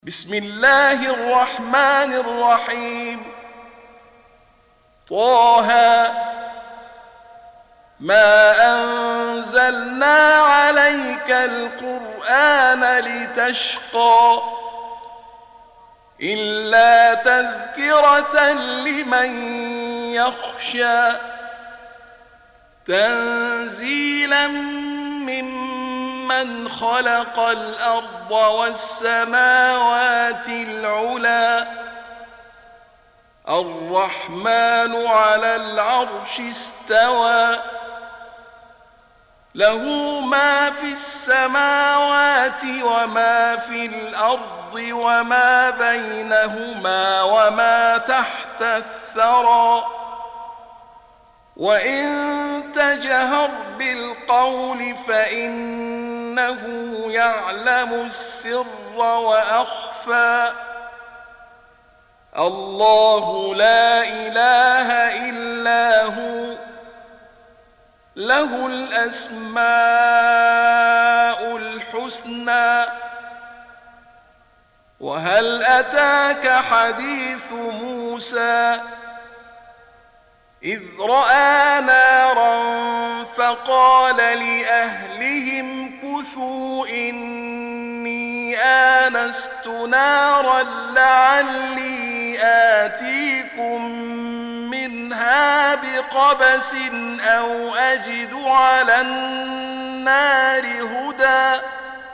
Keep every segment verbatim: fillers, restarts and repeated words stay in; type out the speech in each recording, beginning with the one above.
بسم الله الرحمن الرحيم. طه ما أنزلنا عليك القرآن لتشقى إلا تذكرة لمن يخشى تنزيلا ممن خلق الأرض والسماوات العلى الرحمن على العرش استوى له ما في السماوات وما في الأرض وما بينهما وما تحت الثرى وإن تجهر بالقول فإنه يعلم السر وأخفى الله لا إله إلا هو له الأسماء الحسنى. وهل أتاك حديث موسى إذ رأى نارا فقال لأهلهم كثوا إني آنست نارا لعلي آتيكم منها بقبس أو أجد على النار هدى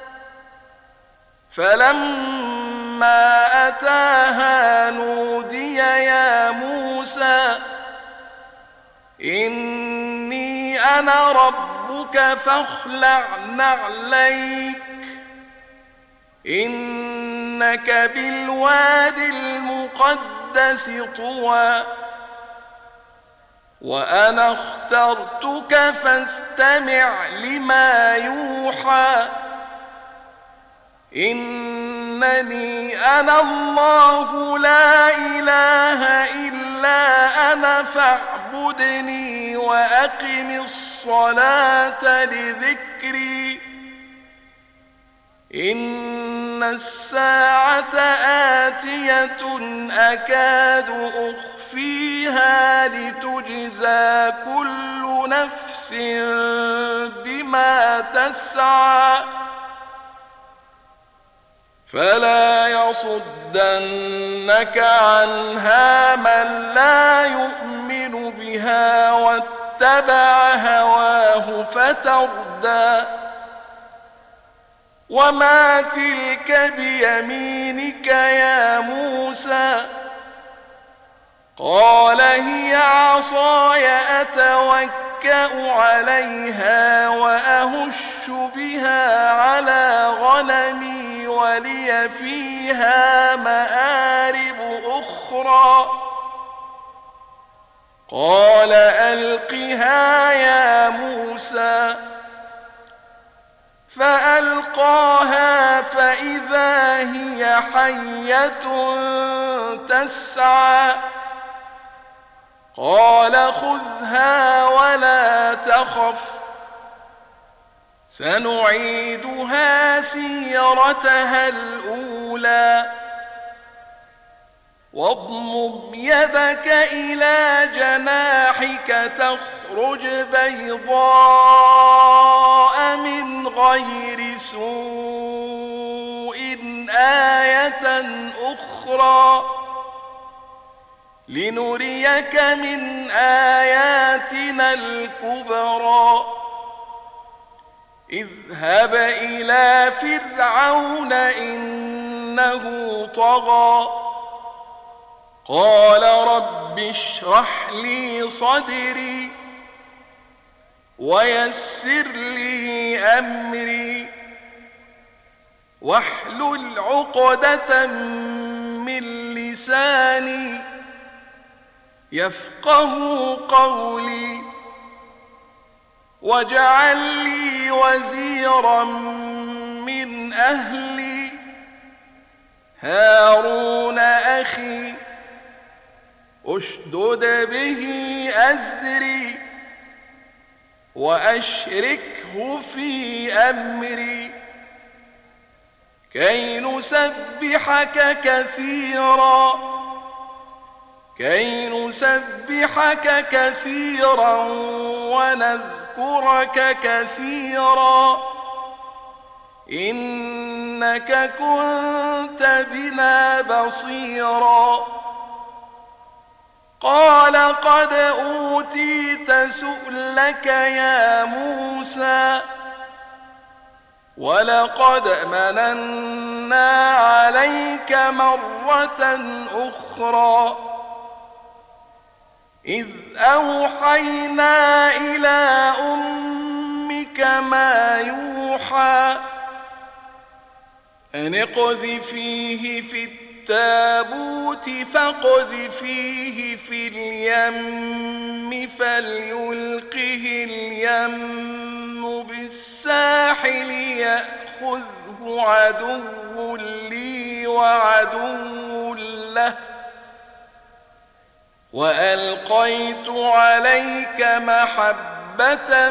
فلما أتاها نودي يا موسى إني أنا ربك فاخلع نعليك إنك بالواد المقدس طوى وأنا اخترتك فاستمع لما يوحى إنني أنا الله لا إله إلا أنا فاعبدني وأقم الصلاة لذكري إن الساعة آتية أكاد أخفيها لتجزى كل نفس بما تسعى فلا يصدنك عنها من لا يؤمن بها واتبع هواه فتردى وما تلك بيمينك يا موسى قال هي عصاي أتوكأ عليها وأهش بها على غنمي ولي فيها مآرب أخرى قال ألقها يا موسى فألقاها فإذا هي حية تسعى قال خذها ولا تخف سنعيدها سيرتها الأولى واضمم يدك إلى جناحك تخرج بيضاء من غير سوء آية أخرى لنريك من آياتنا الكبرى اذهب إلى فرعون إنه طغى قال رب اشرح لي صدري ويسر لي أمري واحلل عقدة من لساني يفقه قولي واجعل لي وزيرا من أهلي هارون أخي أشدد به أزري وأشركه في أمري كي نسبحك كثيرا كي نسبحك كثيرا ونذكرك كثيرا إنك كنت بنا بصيرا قال قد أوتيت سؤلك يا موسى ولقد مننا عليك مرة أخرى إذ أوحينا إلى أمك ما يوحى أن اقذفيه في التابوت فاقذفيه في اليم فليلقه اليم بالساحل يأخذه عدو لي وعدو له وألقيت عليك محبة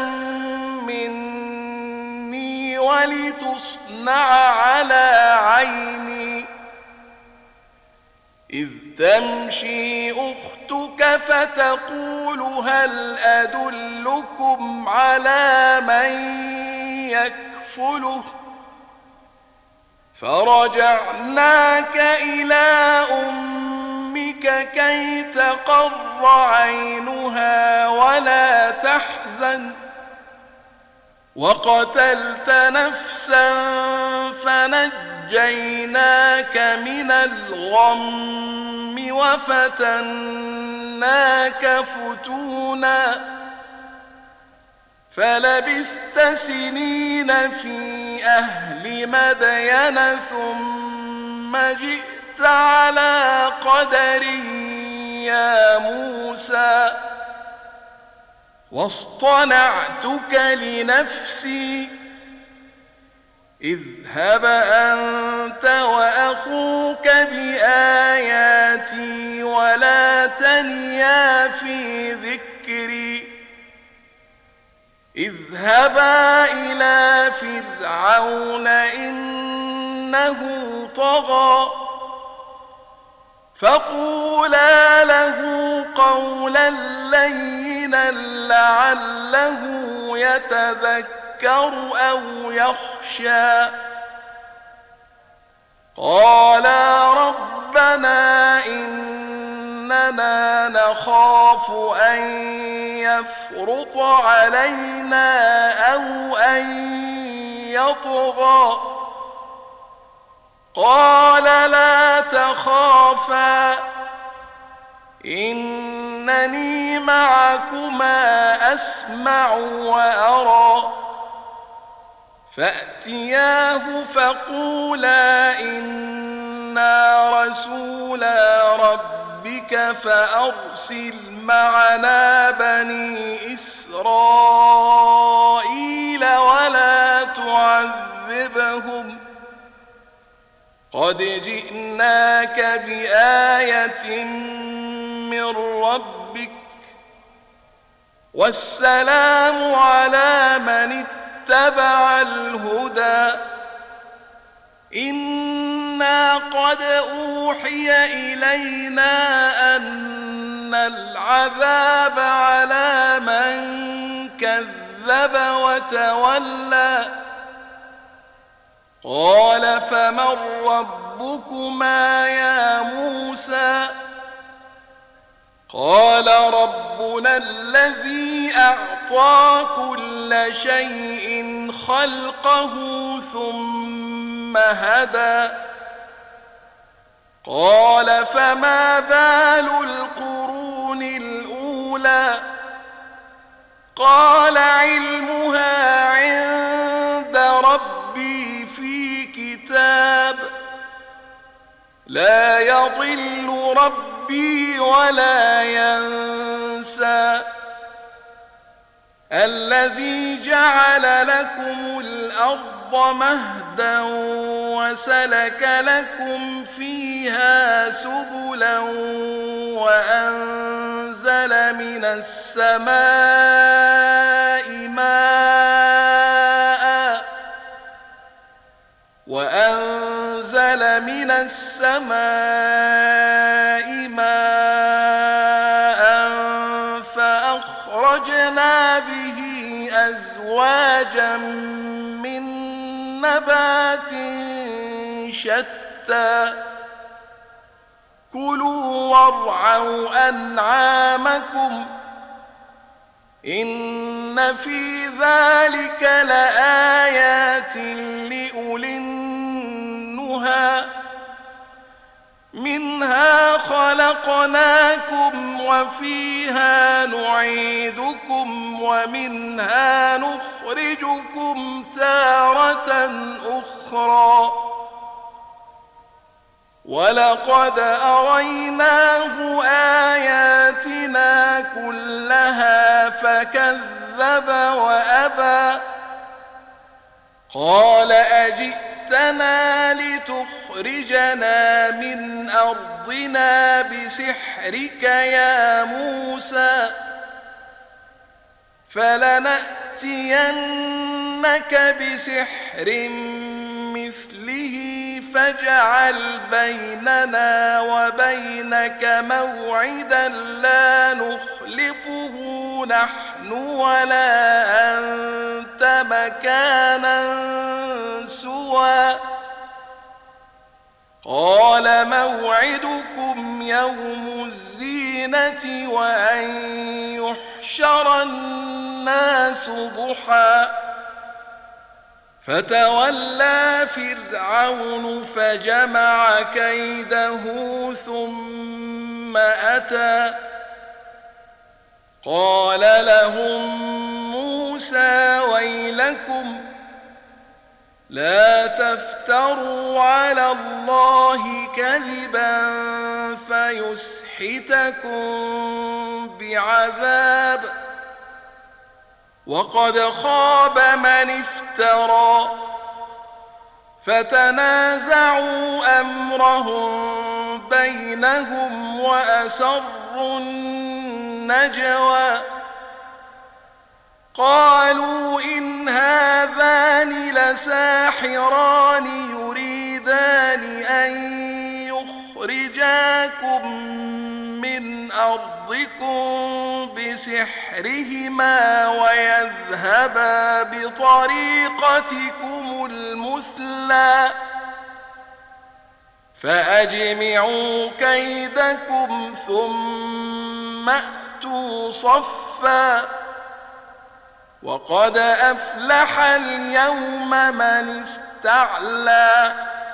مني ولتصنع على عيني إذ تمشي أختك فتقول هل أدلكم على من يكفله فرجعناك إلى أمك كي تقر عينها ولا تحزن وقتلت نفسا فنجيناك من الغم وفتناك فتونا فلبثت سنين في أهل مدين ثم جئت على قدر يا موسى واصطنعتك لنفسي اذهب أنت وأخوك بآياتي ولا تنيا في ذكري اذهبا إلى فرعون إنه طغى فقولا له قولا لينا لعله يتذكر أو يخشى قالا ربنا إننا نخاف أن يفرط علينا أو أن يطغى قال لا تخافا إنني معكما أسمع وأرى فأتياه فقولا إنا رسولا ربك فأرسل معنا بني إسرائيل ولا تعذبهم قد جئناك بآية من ربك والسلام على من اتبع الهدى إنا قد أوحي إلينا أن العذاب على من كذب وتولى قال فمن ربكما يا موسى قال ربنا الذي أعطى كل شيء خلقه ثم هدى قال فما بال القرون الأولى قال علمها عند ربي في كتاب لا يضل ربي ولا ينسى الذي جعل لكم الأرض مهدا وسلك لكم فيها سبلا وأنزل من السماء ماء وأنزل السماء ماء فأخرجنا به أزواجا من نبات شتى كلوا وارعوا أنعامكم إن في ذلك لآيات لأولي النهى منها خلقناكم وفيها نعيدكم ومنها نخرجكم تارة أخرى ولقد أريناه آياتنا كلها فكذب وأبى قال أجئتنا لتخرجنا من أرضنا بسحرك يا موسى فلنأتينك بسحر مثله فاجعل بيننا وبينك موعدا لا نخلفه نحن ولا أنت مكانا سوى قال موعدكم يوم الزينة وأن يحشر الناس ضحى فتولى فرعون فجمع كيده ثم أتى قال لهم موسى ويلكم لا تفتروا على الله كذبا فيسحتكم بعذاب وقد خاب من افترى فتنازعوا أمرهم بينهم وأسروا النجوى قالوا إن هذان لساحران يريدان أن يخرجاكم من أرضكم بسحرهما ويذهبا بطريقتكم المثلى فأجمعوا كيدكم ثم أتوا صفا وقد أفلح اليوم من استعلى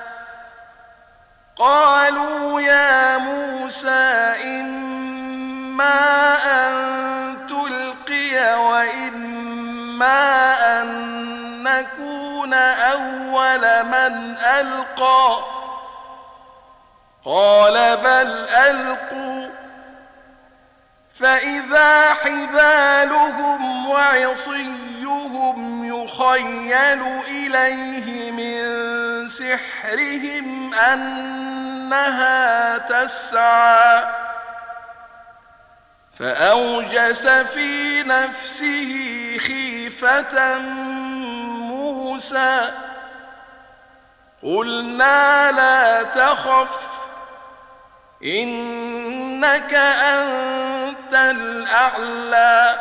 قالوا يا موسى إما أن تلقي وإما أن نكون أول من ألقى قال بل ألقوا فإذا حبالهم وعصيهم يخيل إليه من سحرهم أنها تسعى فأوجس في نفسه خيفة موسى قلنا لا تخف إنك أنت الأعلى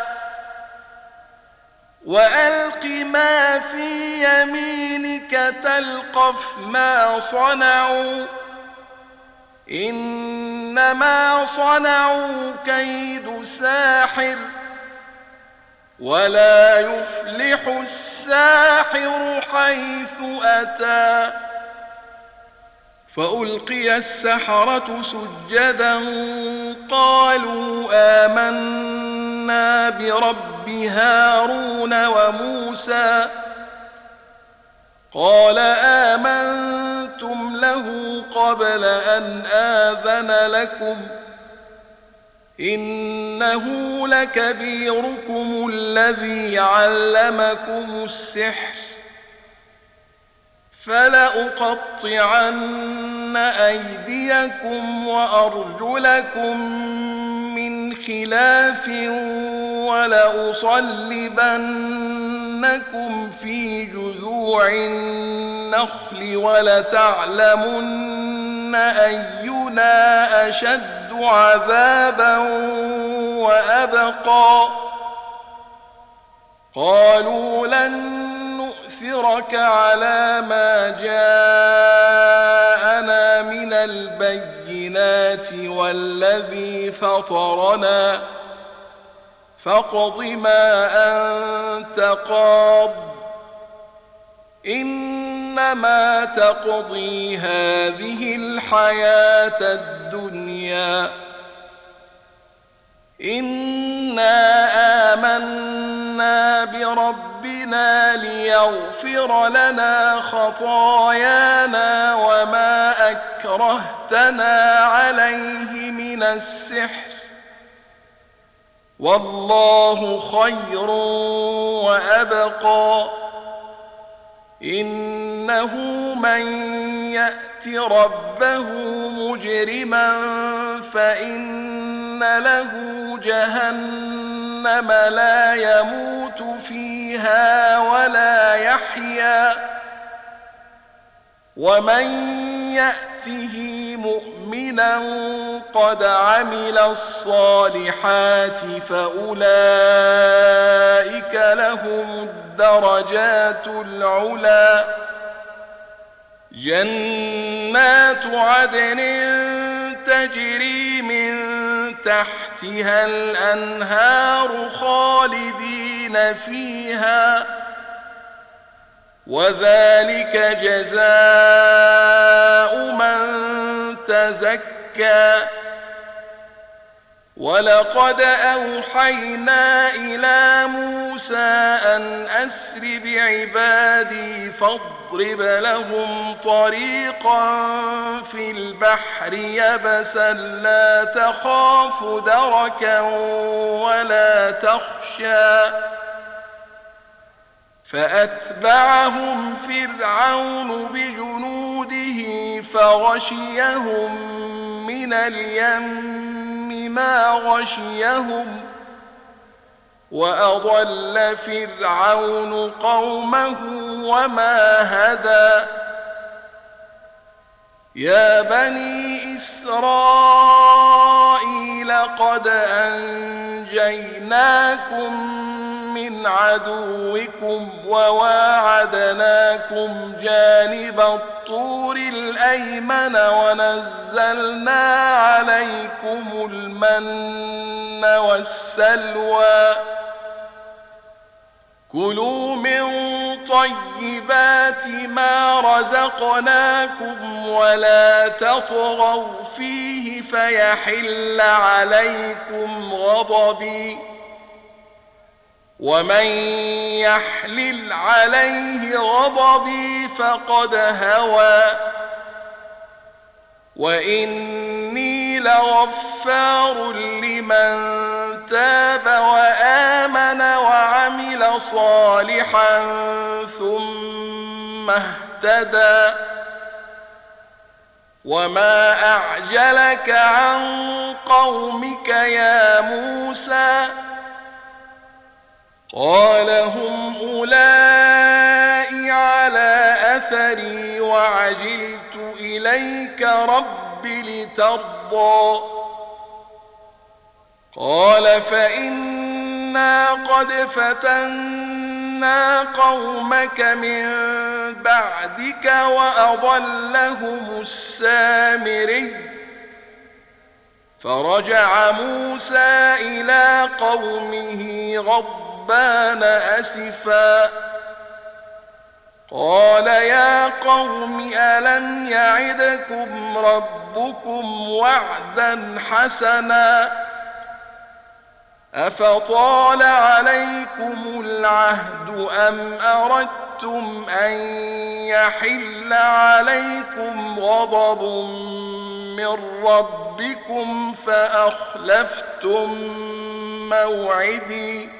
وألق ما في يمينك تلقف ما صنعوا إنما صنعوا كيد ساحر ولا يفلح الساحر حيث أتى فألقي السحرة سجدا قالوا آمنا برب هارون وموسى قال آمنتم له قبل أن آذن لكم إنه لكبيركم الذي علمكم السحر فلأقطعن أيديكم وأرجلكم من خلاف ولأصلبنكم في جذوع النخل ولتعلمن أينا أشد عذابا وأبقى قالوا لن نؤثرك على ما جاءنا من البينات والذي فطرنا فاقض ما أنت قاض إنما تقضي هذه الحياة الدنيا إنا آمنا بربنا ليغفر لنا خطايانا وما أكرهتنا عليه من السحر والله خير وأبقى إنه من يأت ربه مجرما فإن له جهنم لا يموت فيها ولا يحيا ومن يأته مؤمنا قد عمل الصالحات فأولئك لهم الدرجات العلى جنات عدن تجري من تحتها الأنهار خالدين فيها وذلك جزاء من تزكى ولقد أوحينا إلى موسى أن أسر بعبادي فاضرب لهم طريقا في البحر يبسا لا تخاف دركا ولا تخشى فأتبعهم فرعون بجنوده فغشيهم من اليم ما غشيهم وأضل فرعون قومه وما هدى يا بني إسرائيل قد أنجيناكم من عدوكم وواعدناكم جانب الطور الأيمن ونزلنا عليكم المن والسلوى كلوا من طيبات ما رزقناكم ولا تطغوا فيه فيحل عليكم غضبي ومن يحلل عليه غضبي فقد هوى وإني لغفار لمن تاب وآمن وعمل صالحا ثم اهتدى وما أعجلك عن قومك يا موسى قال هم أولئك على أثري وعجلت إليك رب لترضى قال فإنا قد فتنا قومك من بعدك وأضلهم السامري فرجع موسى إلى قومه غضبان أسفا قال يا قوم ألم يعدكم ربكم وعدا حسنا أفطال عليكم العهد أم أردتم أن يحل عليكم غضب من ربكم فأخلفتم موعدي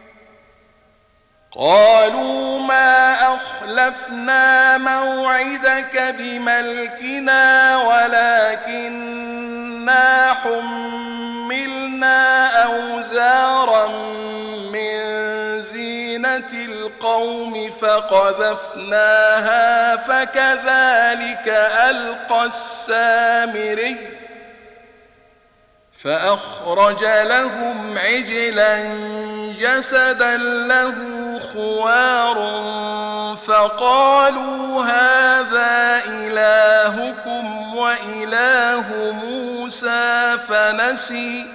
قالوا ما أخلفنا موعدك بملكنا ولكننا حملنا أوزارا من زينة القوم القوم فقذفناها فكذلك ألقى السامري فأخرج لهم عجلا جسدا له خوار فقالوا هذا إلهكم وإله موسى فنسي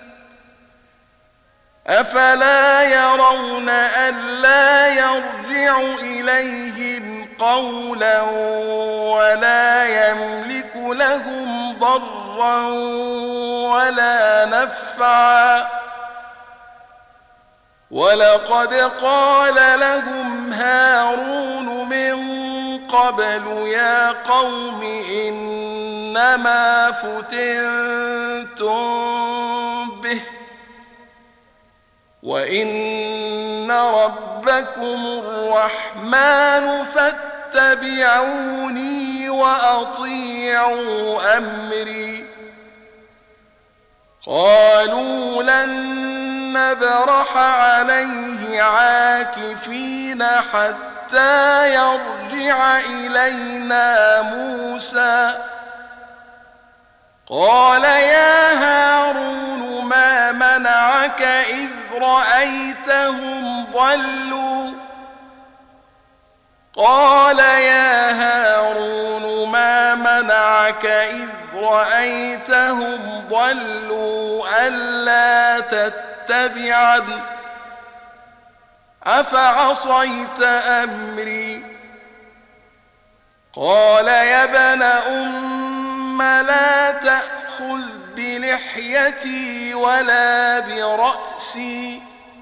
أفلا يرون ألا يرجع إليهم قولا ولا يملك لهم ضرا ولا نفعا ولقد قال لهم هارون من قبل يا قوم إنما فتنتم به وإن ربكم الرحمن فاتبعوني وأطيعوا أمري قالوا لن نبرح عليه عاكفين حتى يرجع إلينا موسى قال يا هارون ما منعك إذ رأيتهم ضلوا قال يا هارون ما منعك إذ رأيتهم ضلوا ألا تتبعن أفعصيت أمري قال يا ابن أم لا تأخذ بلحيتي ولا برأسي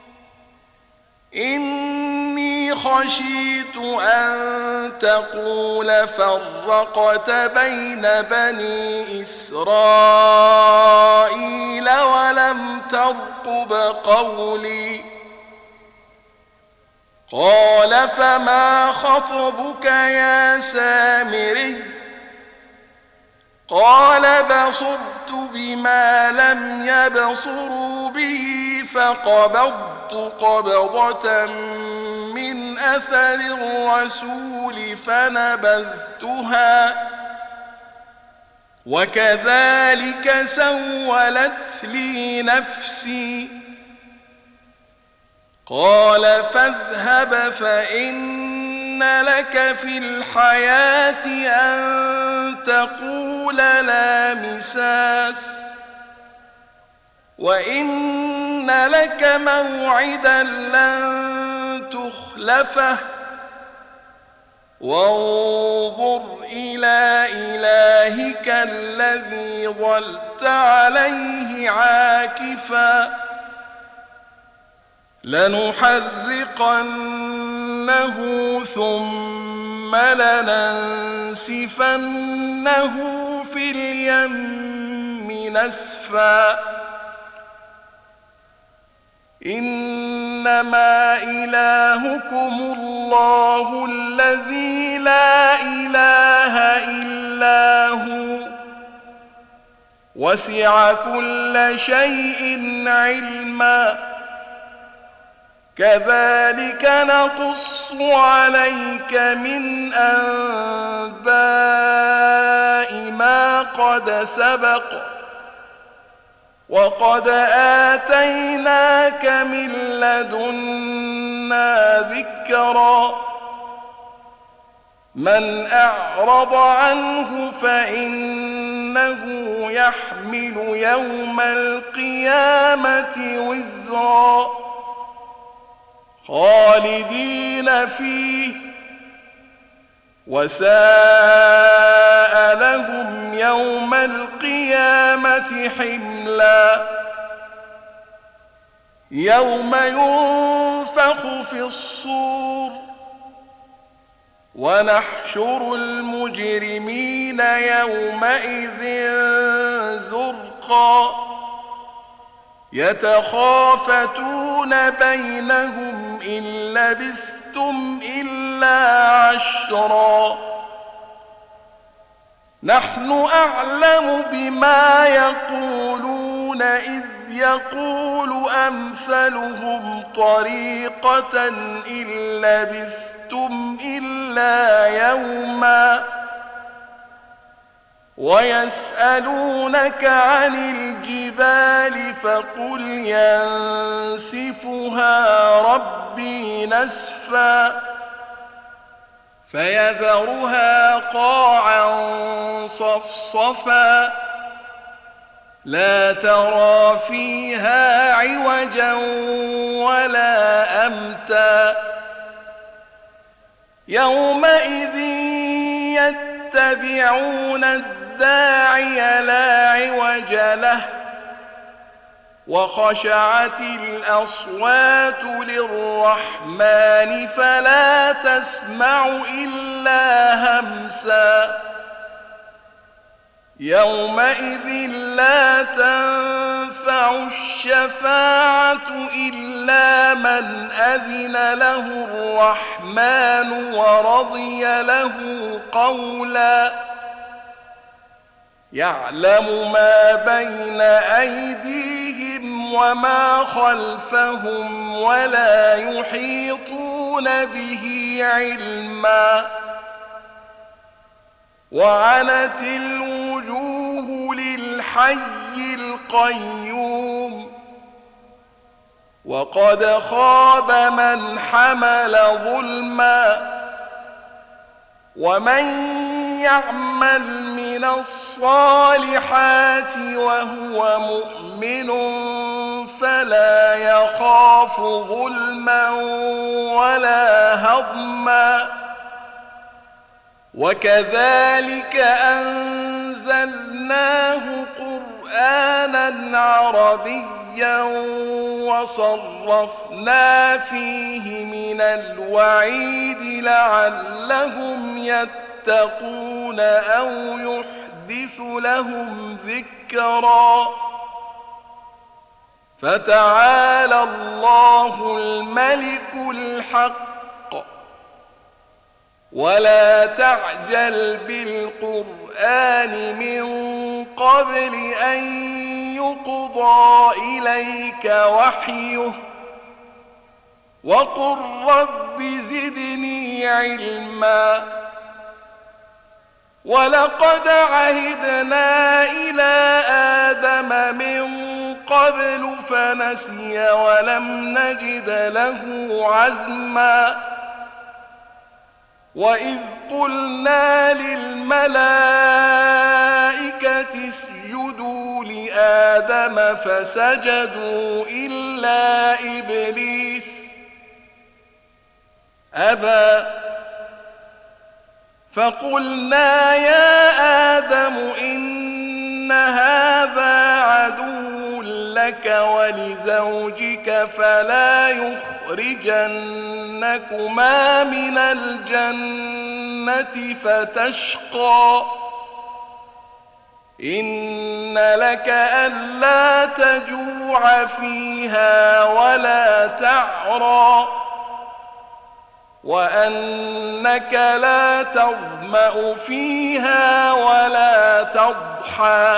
إني خشيت أن تقول فرقت بين بني إسرائيل ولم ترقب قولي قال فما خطبك يا سامري قال بصرت بما لم يبصروا به فقبضت قبضة من أثر الرسول فنبذتها وكذلك سولت لي نفسي قال فاذهب فإن لك في الحياة أن تقول لا مساس وإن لك موعدا لن تخلفه وانظر إلى إلهك الذي ظلت عليه عاكفا لنحرقنه ثم لننسفنه في اليم نسفا إنما إلهكم الله الذي لا إله إلا هو وسع كل شيء علما كذلك نقص عليك من أنباء ما قد سبق وقد آتيناك من لدنا ذكرا من أعرض عنه فإنه يحمل يوم القيامة وزرا خالدين فيه وساء لهم يوم القيامة حملا يوم ينفخ في الصور ونحشر المجرمين يومئذ زرقا يتخافتون بينهم إن لبثتم إلا عشرا نحن أعلم بما يقولون يستبشرون إذ يقول أمثلهم طريقة إن لبثتم إلا يوما ويسألونك عن الجبال فقل ينسفها ربي نسفا فيذرها قاعا صفصفا لا ترى فيها عوجا ولا أمتا يومئذ يتبعون الداعي لا عوج له وخشعت الأصوات للرحمن فلا تسمع إلا همسا يومئذ لا تنفع الشفاعة إلا من أذن له الرحمن ورضي له قولا يعلم ما بين أيديهم وما خلفهم ولا يحيطون به علما وعنت الوجوه للحي القيوم وقد خاب من حمل ظلما ومن يعمل من الصالحات وهو مؤمن فلا يخاف ظلما ولا هضما وكذلك أنزلناه قرآنا عربيا وصرفنا فيه من الوعيد لعلهم يتقون أو يحدث لهم ذكرا فتعالى الله الملك الحق ولا تعجل بالقرآن من قبل أن يقضى إليك وحيه وقل رب زدني علما ولقد عهدنا إلى آدم من قبل فنسي ولم نجد له عزما وإذ قلنا للملائكة اسجدوا لآدم فسجدوا إلا إبليس أبى فقلنا يا آدم إن هذا عدو لك ولزوجك فلا يخرجنكما من الجنة فتشقى إن لك ألا تجوع فيها ولا تعرى وأنك لا تظمأ فيها ولا تضحى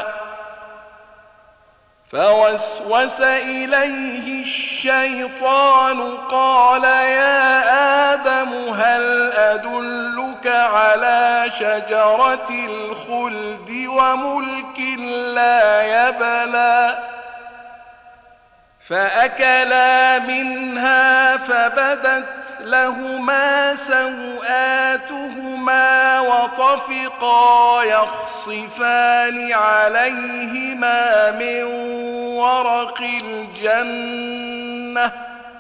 فوسوس إليه الشيطان قال يا آدم هل أدلك على شجرة الخلد وملك لا يبلى فأكلا منها فبدت لهما سوآتهما وطفقا يخصفان عليهما من ورق الجنة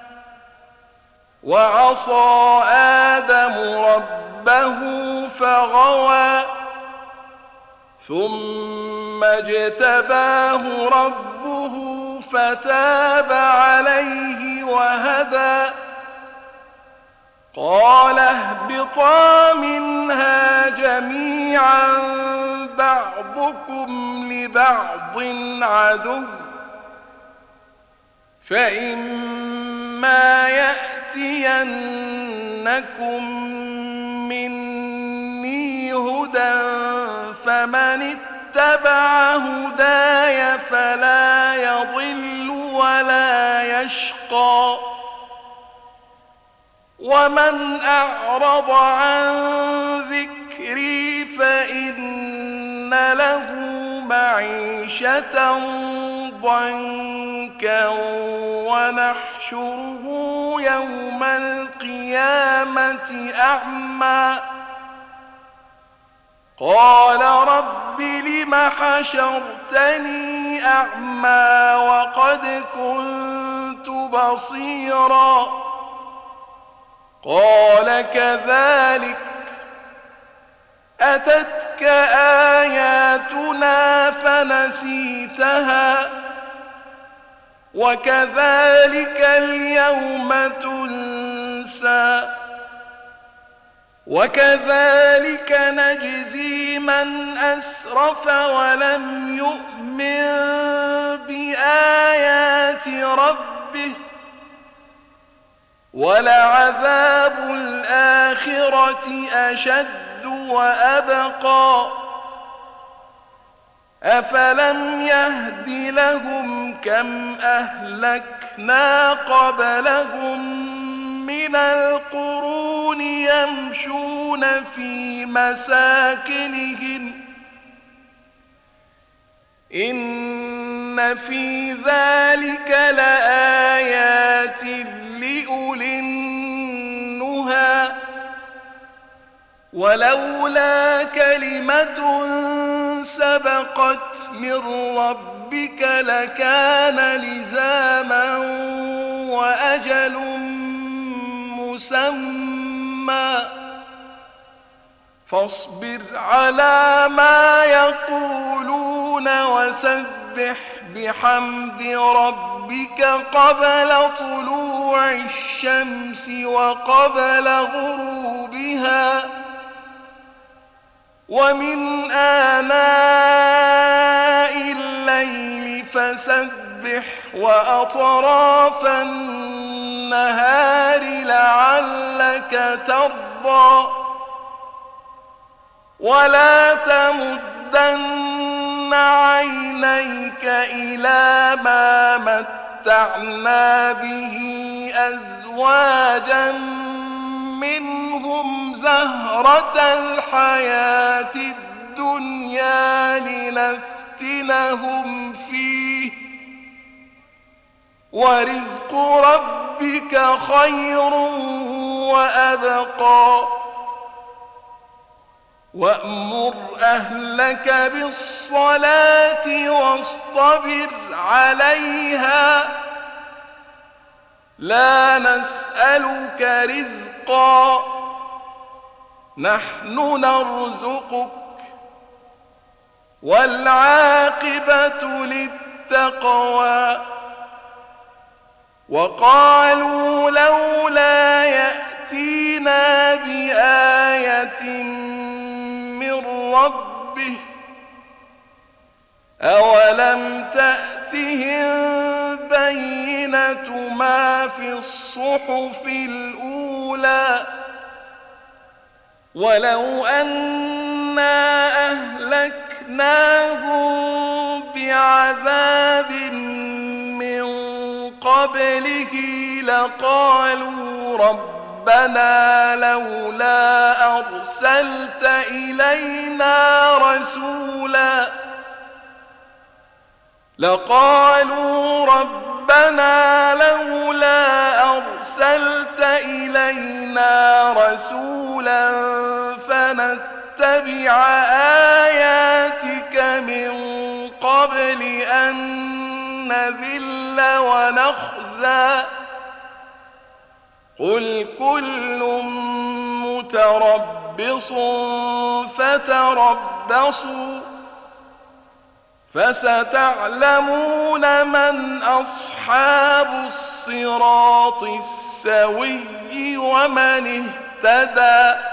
وعصى آدم ربه فغوى ثم اجتباه ربه فتاب عليه وهدى قال اهبطا منها جميعا بعضكم لبعض عدو فإما يأتينكم مني هدى فمن اتبع هداي فلا يضل ومن أعرض عن ذكري فإن له معيشة ضنكا ونحشره يوم القيامة أعمى قال رب لم حشرتني أعمى وقد كنت بصيرا قال كذلك أتتك آياتنا فنسيتها وكذلك اليوم تنسى وكذلك نجزي من أسرف ولم يؤمن بآيات ربه ولعذاب الآخرة أشد وأبقى أفلم يهد لهم كم أهلكنا قبلهم من القرون يمشون في مساكنهم إن في ذلك لآيات لأولي النهى ولولا كلمة سبقت من ربك لكان لزاما وأجل مسمى فاصبر على ما يقولون وسبح بحمد ربك قبل طلوع الشمس وقبل غروبها ومن آناء الليل فسبح وأطراف النهار لعلك ترضى ولا تمدن عينيك إلى ما متعنا به أزواجا منهم زهرة الحياة الدنيا لنفتنهم فيه ورزق ربك خير وأبقى وأمر أهلك بالصلاة واصطبر عليها لا نسألك رزقا نحن نرزقك والعاقبة للتقوى وقالوا لولا يأتينا بآية من ربه أولم تأتهم بينة ما في الصحف الأولى ولو أنا أهلكناهم بعذاب من قبله لقالوا ربنا لولا أرسلت إلينا رسولا لقالوا ربنا لولا أرسلت إلينا رسولا فنتبع آياتك من قبل أن نذل ونخزى قل كل متربص فتربصوا فستعلمون من أصحاب الصراط السوي ومن اهتدى